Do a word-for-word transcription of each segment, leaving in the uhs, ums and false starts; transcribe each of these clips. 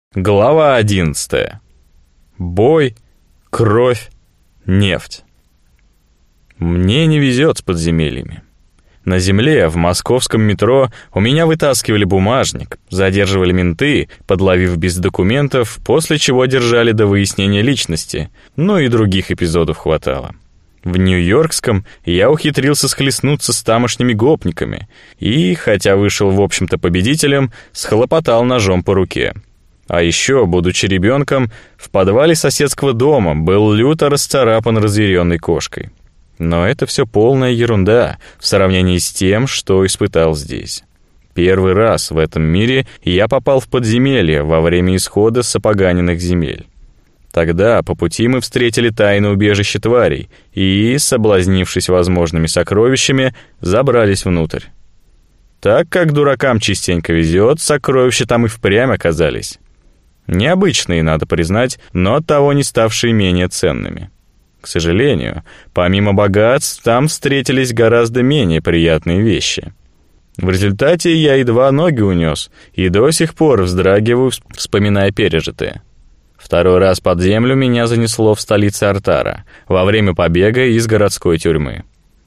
Глава одиннадцатая. Бой, кровь, нефть. Мне не везет с подземельями. На земле, в московском метро, у меня вытаскивали бумажник, задерживали менты, подловив без документов, после чего держали до выяснения личности, ну и других эпизодов хватало. В Нью-Йоркском я ухитрился схлестнуться с тамошними гопниками и, хотя вышел в общем-то победителем, схлопотал ножом по руке. А еще, будучи ребенком, в подвале соседского дома был люто расцарапан разъяренной кошкой. Но это все полная ерунда в сравнении с тем, что испытал здесь. Первый раз в этом мире я попал в подземелье во время исхода с опоганенных земель. Тогда по пути мы встретили тайное убежище тварей и, соблазнившись возможными сокровищами, забрались внутрь. Так как дуракам частенько везет, сокровища там и впрямь оказались. Необычные, надо признать, но оттого не ставшие менее ценными. К сожалению, помимо богатств, там встретились гораздо менее приятные вещи. В результате я едва ноги унес и до сих пор вздрагиваю, вспоминая пережитое. Второй раз под землю меня занесло в столице Артара во время побега из городской тюрьмы.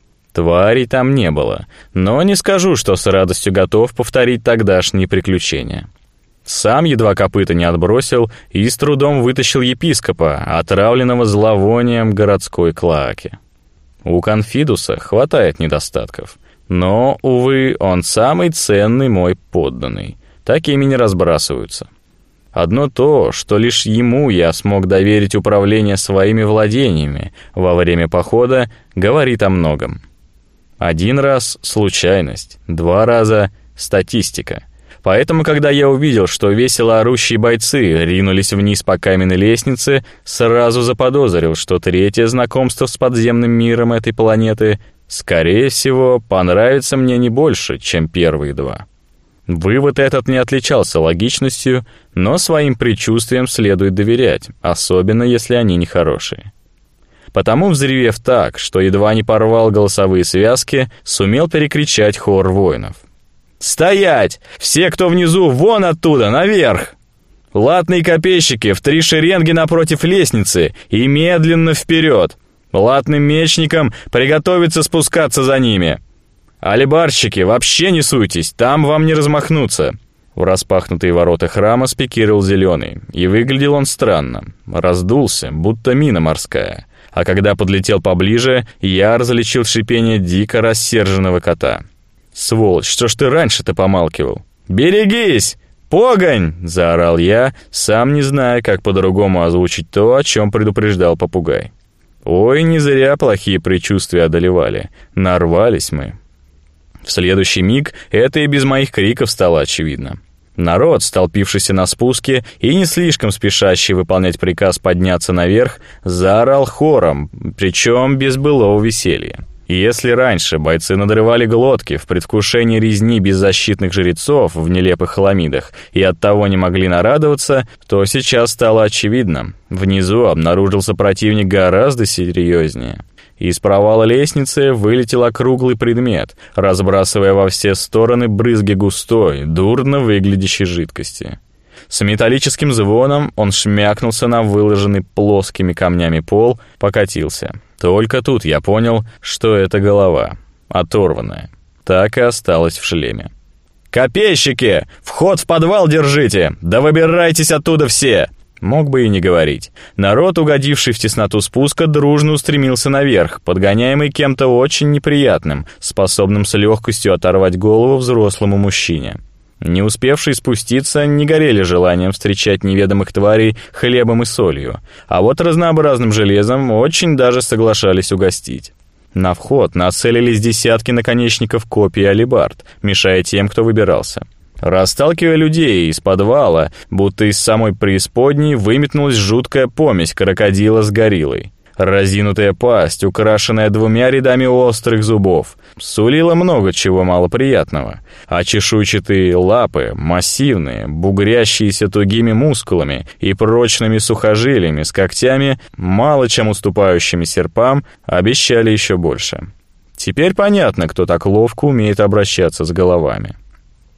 Тварей там не было, но не скажу, что с радостью готов повторить тогдашние приключения. Сам едва копыта не отбросил и с трудом вытащил епископа, отравленного зловонием городской клоаки. У Конфидуса хватает недостатков, но, увы, он самый ценный мой подданный. Такими не разбрасываются. Одно то, что лишь ему я смог доверить управление своими владениями во время похода, говорит о многом. Один раз — случайность, два раза — статистика. Поэтому, когда я увидел, что весело орущие бойцы ринулись вниз по каменной лестнице, сразу заподозрил, что третье знакомство с подземным миром этой планеты, скорее всего, понравится мне не больше, чем первые два. Вывод этот не отличался логичностью, но своим предчувствиям следует доверять, особенно если они нехорошие. Потому, взревев так, что едва не порвал голосовые связки, сумел перекричать хор воинов. «Стоять! Все, кто внизу, вон оттуда, наверх! Латные копейщики в три шеренги напротив лестницы и медленно вперед! Латным мечникам приготовиться спускаться за ними! Алебарщики, вообще не суйтесь, там вам не размахнуться!» В распахнутые ворота храма спикировал Зеленый, и выглядел он странно. Раздулся, будто мина морская. А когда подлетел поближе, я различил шипение дико рассерженного кота. «Сволочь, что ж ты раньше-то помалкивал?» «Берегись! Погонь!» — заорал я, сам не зная, как по-другому озвучить то, о чем предупреждал попугай. Ой, не зря плохие предчувствия одолевали. Нарвались мы. В следующий миг это и без моих криков стало очевидно. Народ, столпившийся на спуске и не слишком спешащий выполнять приказ подняться наверх, заорал хором, причем без былого веселья. Если раньше бойцы надрывали глотки в предвкушении резни беззащитных жрецов в нелепых хламидах и оттого не могли нарадоваться, то сейчас стало очевидно. Внизу обнаружился противник гораздо серьезнее. Из провала лестницы вылетел округлый предмет, разбрасывая во все стороны брызги густой, дурно выглядящей жидкости. С металлическим звоном он шмякнулся на выложенный плоскими камнями пол, покатился. Только тут я понял, что это голова, оторванная. Так и осталась в шлеме. «Копейщики! Вход в подвал держите! Да выбирайтесь оттуда все!» Мог бы и не говорить. Народ, угодивший в тесноту спуска, дружно устремился наверх, подгоняемый кем-то очень неприятным, способным с легкостью оторвать голову взрослому мужчине. Не успевшие спуститься не горели желанием встречать неведомых тварей хлебом и солью, а вот разнообразным железом очень даже соглашались угостить. На вход нацелились десятки наконечников копий и алебард, мешая тем, кто выбирался. Расталкивая людей из подвала, будто из самой преисподней выметнулась жуткая помесь крокодила с гориллой. Разинутая пасть, украшенная двумя рядами острых зубов, сулила много чего малоприятного, а чешуйчатые лапы, массивные, бугрящиеся тугими мускулами и прочными сухожилиями с когтями, мало чем уступающими серпам, обещали еще больше. Теперь понятно, кто так ловко умеет обращаться с головами.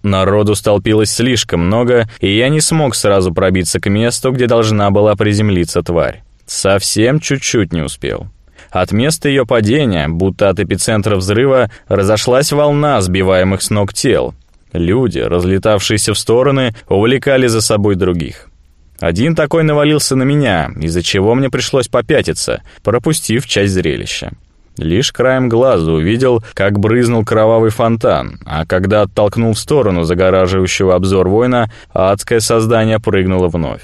Народу столпилось слишком много, и я не смог сразу пробиться к месту, где должна была приземлиться тварь. Совсем чуть-чуть не успел. От места ее падения, будто от эпицентра взрыва, разошлась волна сбиваемых с ног тел. Люди, разлетавшиеся в стороны, увлекали за собой других. Один такой навалился на меня, из-за чего мне пришлось попятиться, пропустив часть зрелища. Лишь краем глаза увидел, как брызнул кровавый фонтан, а когда оттолкнул в сторону загораживающего обзор воина, адское создание прыгнуло вновь.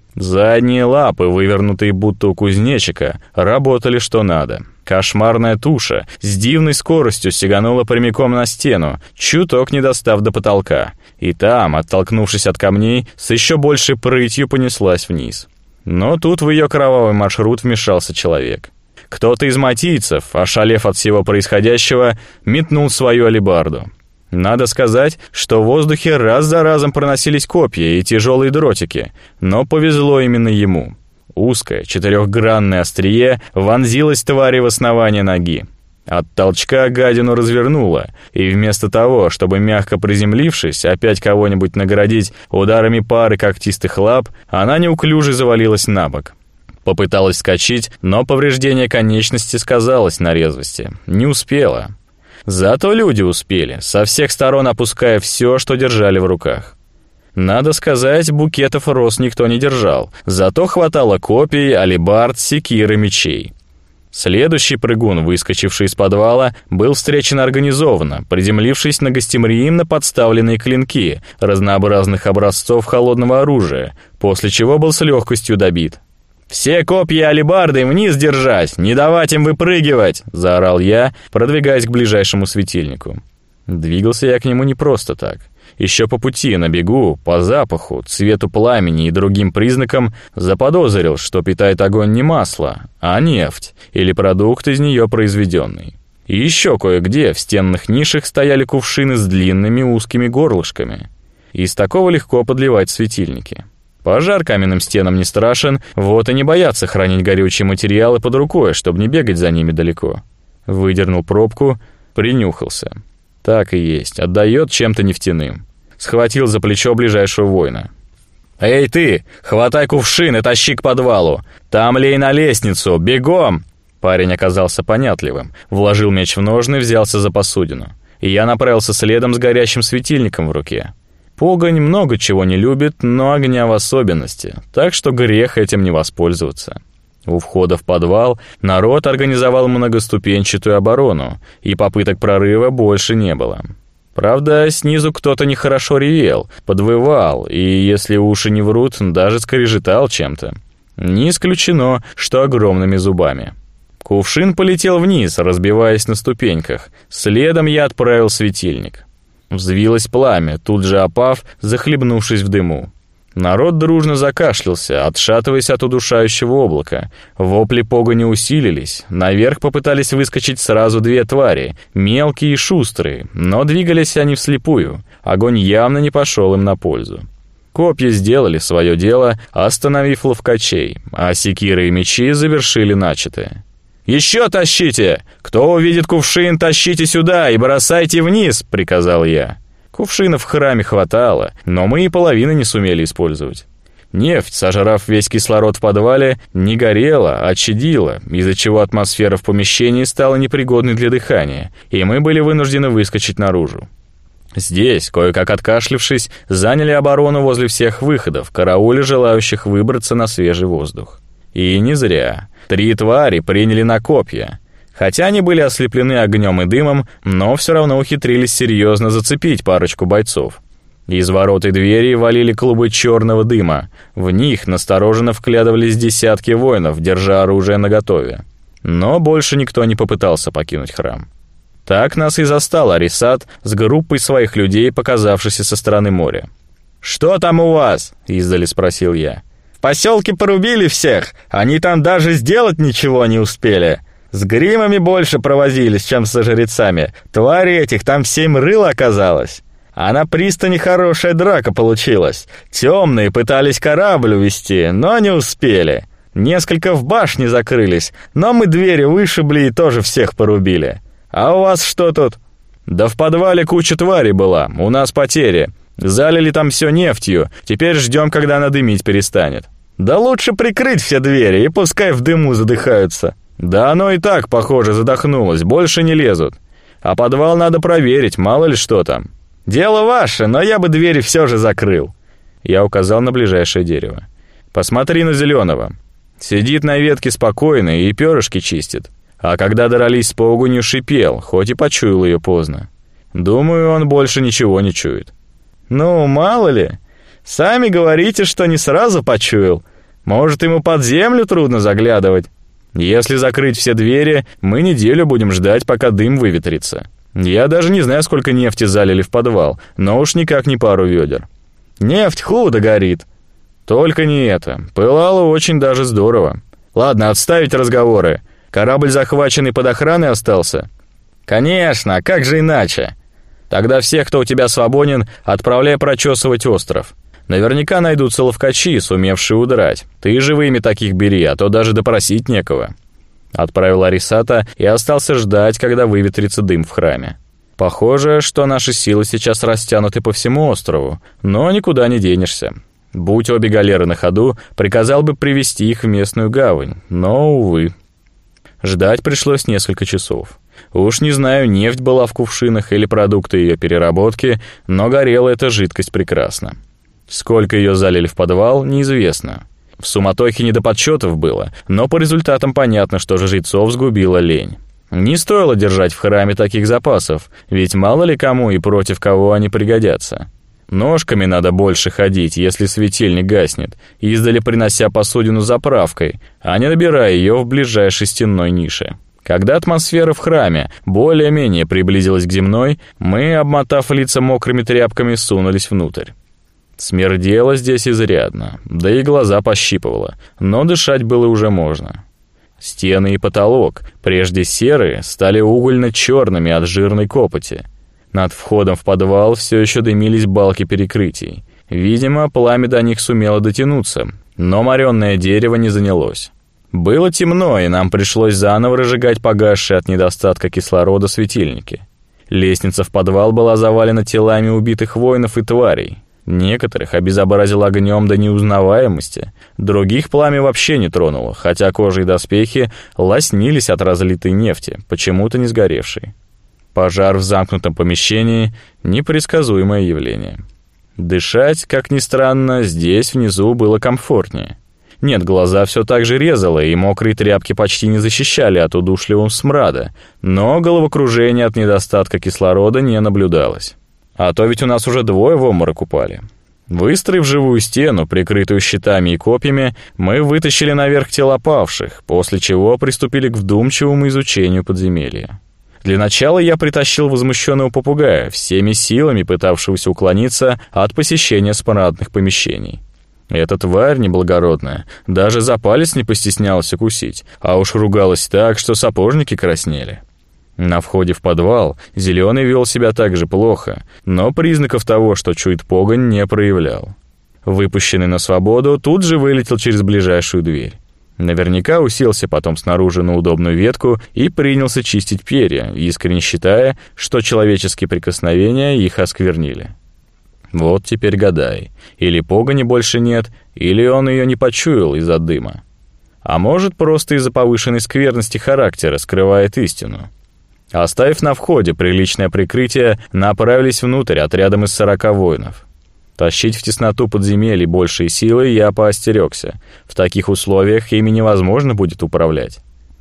Задние лапы, вывернутые будто у кузнечика, работали что надо. Кошмарная туша с дивной скоростью сиганула прямиком на стену, чуток не достав до потолка, и там, оттолкнувшись от камней, с еще большей прытью понеслась вниз. Но тут в ее кровавый маршрут вмешался человек. Кто-то из матийцев, ошалев от всего происходящего, метнул свою алебарду. Надо сказать, что в воздухе раз за разом проносились копья и тяжелые дротики, но повезло именно ему. Узкое, четырехгранное острие вонзилось твари в основание ноги. От толчка гадину развернуло, и вместо того, чтобы, мягко приземлившись, опять кого-нибудь наградить ударами пары когтистых лап, она неуклюже завалилась на бок. Попыталась вскочить, но повреждение конечности сказалось на резвости. Не успела. Зато люди успели, со всех сторон опуская все, что держали в руках. Надо сказать, букетов роз никто не держал, зато хватало копий, алебард, секир и мечей. Следующий прыгун, выскочивший из подвала, был встречен организованно, приземлившись на гостеприимно подставленные клинки разнообразных образцов холодного оружия, после чего был с легкостью добит. «Все копья и алебарды вниз держать, не давать им выпрыгивать!» — заорал я, продвигаясь к ближайшему светильнику. Двигался я к нему не просто так. Еще по пути, на бегу, по запаху, цвету пламени и другим признакам заподозрил, что питает огонь не масло, а нефть или продукт из нее произведенный. И еще кое-где в стенных нишах стояли кувшины с длинными узкими горлышками. Из такого легко подливать светильники. Пожар каменным стенам не страшен, вот и не боятся хранить горючие материалы под рукой, чтобы не бегать за ними далеко. Выдернул пробку, принюхался. Так и есть, отдает чем-то нефтяным. Схватил за плечо ближайшего воина. «Эй ты, хватай кувшин и тащи к подвалу! Там лей на лестницу, бегом!» Парень оказался понятливым, вложил меч в ножны, взялся за посудину. И я направился следом с горящим светильником в руке. Погонь много чего не любит, но огня в особенности, так что грех этим не воспользоваться. У входа в подвал народ организовал многоступенчатую оборону, и попыток прорыва больше не было. Правда, снизу кто-то нехорошо ревел, подвывал, и, если уши не врут, даже скрежетал чем-то. Не исключено, что огромными зубами. Кувшин полетел вниз, разбиваясь на ступеньках. Следом я отправил светильник. Взвилось пламя, тут же опав, захлебнувшись в дыму. Народ дружно закашлялся, отшатываясь от удушающего облака. Вопли погони усилились. Наверх попытались выскочить сразу две твари, мелкие и шустрые, но двигались они вслепую. Огонь явно не пошел им на пользу. Копья сделали свое дело, остановив ловкачей, а секиры и мечи завершили начатое. «Еще тащите! Кто увидит кувшин, тащите сюда и бросайте вниз!» — приказал я. Кувшинов в храме хватало, но мы и половины не сумели использовать. Нефть, сожрав весь кислород в подвале, не горела, а чадила, из-за чего атмосфера в помещении стала непригодной для дыхания, и мы были вынуждены выскочить наружу. Здесь, кое-как откашлившись, заняли оборону возле всех выходов, карауля желающих выбраться на свежий воздух. И не зря. Три твари приняли на копья. Хотя они были ослеплены огнем и дымом, но все равно ухитрились серьезно зацепить парочку бойцов. Из ворот и двери валили клубы черного дыма. В них настороженно вглядывались десятки воинов, держа оружие наготове. Но больше никто не попытался покинуть храм. Так нас и застал Арисат с группой своих людей, показавшейся со стороны моря. «Что там у вас?» — издали спросил я. «В поселке порубили всех, они там даже сделать ничего не успели. С гримами больше провозились, чем со жрецами. Твари этих там в семь рыл оказалось. А на пристани хорошая драка получилась. Темные пытались корабль увести, но не успели. Несколько в башне закрылись, но мы двери вышибли и тоже всех порубили. А у вас что тут?» Да в подвале куча тварей была, у нас потери. Залили там все нефтью, теперь ждем, когда она дымить перестанет. Да лучше прикрыть все двери, и пускай в дыму задыхаются. Да оно и так, похоже, задохнулось, больше не лезут. А подвал надо проверить, мало ли что там. Дело ваше, но я бы двери все же закрыл. Я указал на ближайшее дерево. Посмотри на зеленого. Сидит на ветке спокойно и перышки чистит. А когда дрались с паугунью, шипел, хоть и почуял ее поздно. Думаю, он больше ничего не чует. Ну, мало ли. Сами говорите, что не сразу почуял. Может, ему под землю трудно заглядывать. Если закрыть все двери, мы неделю будем ждать, пока дым выветрится. Я даже не знаю, сколько нефти залили в подвал, но уж никак не пару ведер. Нефть худо горит. Только не это. Пылало очень даже здорово. Ладно, отставить разговоры. Корабль, захваченный под охраной, остался? Конечно, как же иначе? Тогда всех, кто у тебя свободен, отправляй прочесывать остров. Наверняка найдутся ловкачи, сумевшие удрать. Ты живыми таких бери, а то даже допросить некого. Отправил Арисата и остался ждать, когда выветрится дым в храме. Похоже, что наши силы сейчас растянуты по всему острову, но никуда не денешься. Будь обе галеры на ходу, приказал бы привести их в местную гавань, но, увы. Ждать пришлось несколько часов. Уж не знаю, нефть была в кувшинах или продукты ее переработки, но горела эта жидкость прекрасно. Сколько ее залили в подвал, неизвестно. В суматохе не до подсчетов было, но по результатам понятно, что жрецов сгубила лень. Не стоило держать в храме таких запасов, ведь мало ли кому и против кого они пригодятся. Ножками надо больше ходить, если светильник гаснет, издали принося посудину заправкой, а не набирая ее в ближайшей стенной нише. Когда атмосфера в храме более-менее приблизилась к земной, мы, обмотав лица мокрыми тряпками, сунулись внутрь. Смердело здесь изрядно, да и глаза пощипывало, но дышать было уже можно. Стены и потолок, прежде серые, стали угольно-черными от жирной копоти. Над входом в подвал все еще дымились балки перекрытий. Видимо, пламя до них сумело дотянуться, но моренное дерево не занялось. Было темно, и нам пришлось заново разжигать погасшие от недостатка кислорода светильники. Лестница в подвал была завалена телами убитых воинов и тварей. Некоторых обезобразил огнем до неузнаваемости, других пламя вообще не тронуло, хотя кожа и доспехи лоснились от разлитой нефти, почему-то не сгоревшей. Пожар в замкнутом помещении — непредсказуемое явление. Дышать, как ни странно, здесь внизу было комфортнее. Нет, глаза все так же резало, и мокрые тряпки почти не защищали от удушливого смрада, но головокружение от недостатка кислорода не наблюдалось. А то ведь у нас уже двое в обморок упали. Выстроив живую стену, прикрытую щитами и копьями, мы вытащили наверх тела павших, после чего приступили к вдумчивому изучению подземелья. Для начала я притащил возмущенного попугая, всеми силами пытавшегося уклониться от посещения смрадных помещений. Эта тварь неблагородная даже за палец не постеснялась укусить, а уж ругалась так, что сапожники краснели. На входе в подвал Зеленый вел себя так же плохо, но признаков того, что чует погонь, не проявлял. Выпущенный на свободу, тут же вылетел через ближайшую дверь. Наверняка уселся потом снаружи на удобную ветку и принялся чистить перья, искренне считая, что человеческие прикосновения их осквернили. Вот теперь гадай, или погони больше нет, или он ее не почуял из-за дыма. А может, просто из-за повышенной скверности характера скрывает истину. Оставив на входе приличное прикрытие, направились внутрь отрядом из сорока воинов. Тащить в тесноту подземелий большей силы я поостерегся. В таких условиях ими невозможно будет управлять.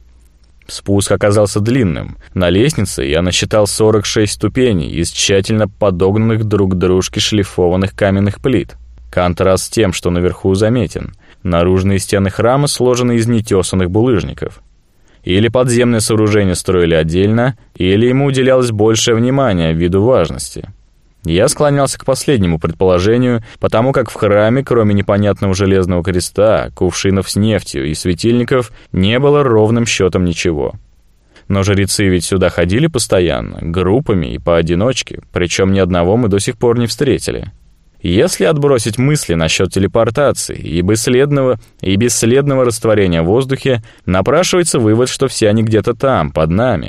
Спуск оказался длинным. На лестнице я насчитал сорок шесть ступеней из тщательно подогнанных друг к дружке шлифованных каменных плит. Контраст с тем, что наверху заметен. Наружные стены храма сложены из нетесанных булыжников. Или подземное сооружение строили отдельно, или ему уделялось большее внимание ввиду важности. Я склонялся к последнему предположению, потому как в храме, кроме непонятного железного креста, кувшинов с нефтью и светильников, не было ровным счетом ничего. Но жрецы ведь сюда ходили постоянно, группами и поодиночке, причем ни одного мы до сих пор не встретили. Если отбросить мысли насчет телепортации и бесследного, и бесследного растворения в воздухе, напрашивается вывод, что все они где-то там, под нами.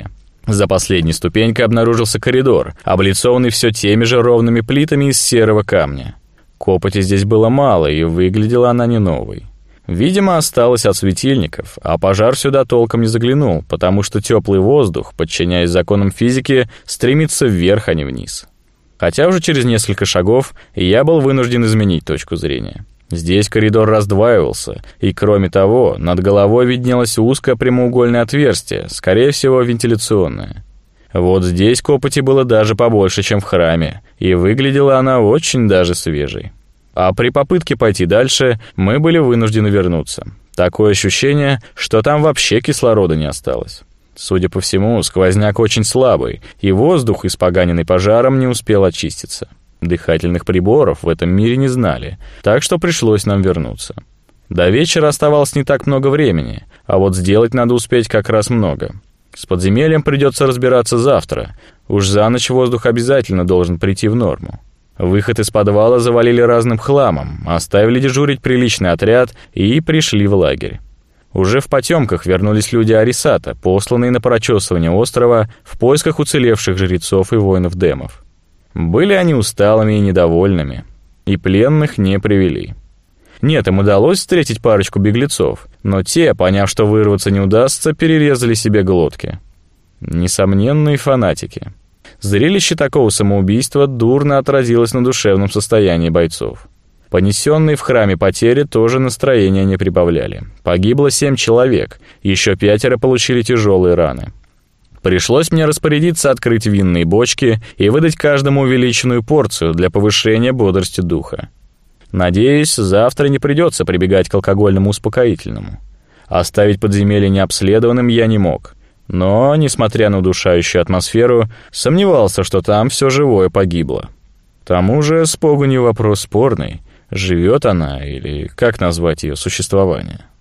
За последней ступенькой обнаружился коридор, облицованный все теми же ровными плитами из серого камня. Копоти здесь было мало, и выглядела она не новой. Видимо, осталось от светильников, а пожар сюда толком не заглянул, потому что теплый воздух, подчиняясь законам физики, стремится вверх, а не вниз. Хотя уже через несколько шагов я был вынужден изменить точку зрения. Здесь коридор раздваивался, и, кроме того, над головой виднелось узкое прямоугольное отверстие, скорее всего, вентиляционное. Вот здесь копоти было даже побольше, чем в храме, и выглядела она очень даже свежей. А при попытке пойти дальше мы были вынуждены вернуться. Такое ощущение, что там вообще кислорода не осталось. Судя по всему, сквозняк очень слабый, и воздух, испоганенный пожаром, не успел очиститься. Дыхательных приборов в этом мире не знали, так что пришлось нам вернуться. До вечера оставалось не так много времени, а вот сделать надо успеть как раз много. С подземельем придется разбираться завтра. Уж за ночь воздух обязательно должен прийти в норму. Выход из подвала завалили разным хламом, оставили дежурить приличный отряд и пришли в лагерь. Уже в потемках вернулись люди Арисата, посланные на прочесывание острова в поисках уцелевших жрецов и воинов-демов. Были они усталыми и недовольными, и пленных не привели. Нет, им удалось встретить парочку беглецов, но те, поняв, что вырваться не удастся, перерезали себе глотки. Несомненные фанатики. Зрелище такого самоубийства дурно отразилось на душевном состоянии бойцов. Понесенные в храме потери тоже настроения не прибавляли. Погибло семь человек, еще пятеро получили тяжелые раны. Пришлось мне распорядиться открыть винные бочки и выдать каждому увеличенную порцию для повышения бодрости духа. Надеюсь, завтра не придется прибегать к алкогольному успокоительному. Оставить подземелье необследованным я не мог. Но, несмотря на удушающую атмосферу, сомневался, что там все живое погибло. К тому же с погонью вопрос спорный, живет она или как назвать ее существование.